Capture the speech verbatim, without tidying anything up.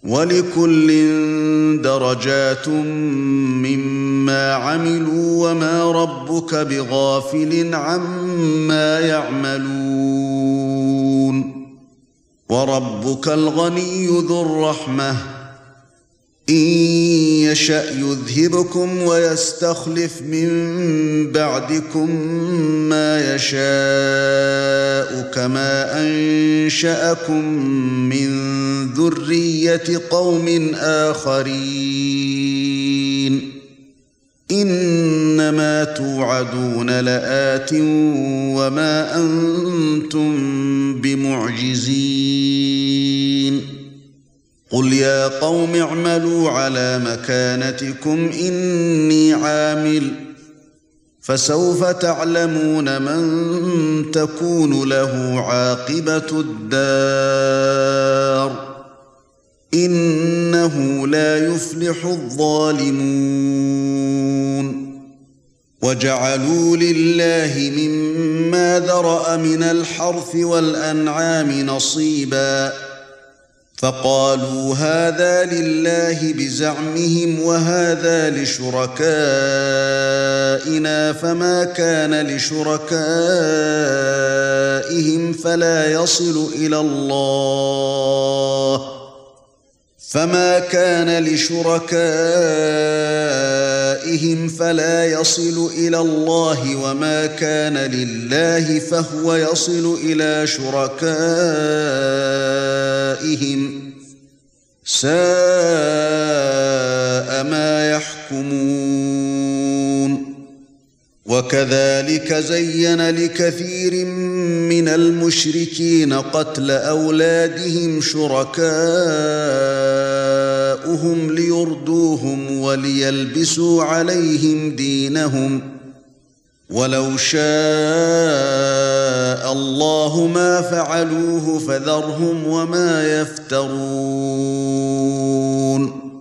وَلِكُلٍّ دَرَجَاتٌ مِّمَّا عَمِلُوا وَمَا رَبُّكَ بِغَافِلٍ عَمَّا يَعْمَلُونَ وَرَبُّكَ الْغَنِيُّ ذُو الرَّحْمَةِ إِن يَشَأْ يُذْهِبْكُمْ وَيَسْتَخْلِفْ مِن بَعْدِكُم مَّا يَشَاءُ كَمَا أَنشَأَكُم مِّن ذُرِّيَّةِ قَوْمٍ آخَرِينَ إِنَّمَا تُوعَدُونَ لَآتٍ وَمَا أَنتُم بِمُعْجِزِينَ قُلْ يَا قَوْمِ اعْمَلُوا عَلَى مَكَانَتِكُمْ إِنِّي عَامِلٌ فَسَوْفَ تَعْلَمُونَ مَن تَكُونُ لَهُ عَاقِبَةُ الدَّارِ إِنَّهُ لَا يُفْلِحُ الظَّالِمُونَ وَجَعَلُوا لِلَّهِ مِمَّا ذَرَأَ مِنَ الْحَرْثِ وَالْأَنْعَامِ نَصِيبًا فَقَالُوا هَذَا لِلَّهِ بِزَعْمِهِمْ وَهَذَا لِشُرَكَائِنَا فَمَا كَانَ لِشُرَكَائِهِمْ فَلَا يَصِلُ إِلَى اللَّهِ فَمَا كَانَ لِشُرَكَائِهِمْ فَلَا يَصِلُ إِلَى اللَّهِ وَمَا كَانَ لِلَّهِ فَهُوَ يَصِلُ إِلَى شُرَكَائِهِمْ سَاءَ مَا يَحْكُمُونَ وَكَذَلِكَ زَيَّنَ لِكَثِيرٍ مِنَ الْمُشْرِكِينَ قَتْلَ أَوْلَادِهِمْ شُرَكَاؤُهُمْ لِيُرْدُوهُمْ وَلِيَلْبِسُوا عَلَيْهِمْ دِينَهُمْ وَلَوْ شَاءَ اللَّهُ مَا فَعَلُوهُ فَذَرْهُمْ وَمَا يَفْتَرُونَ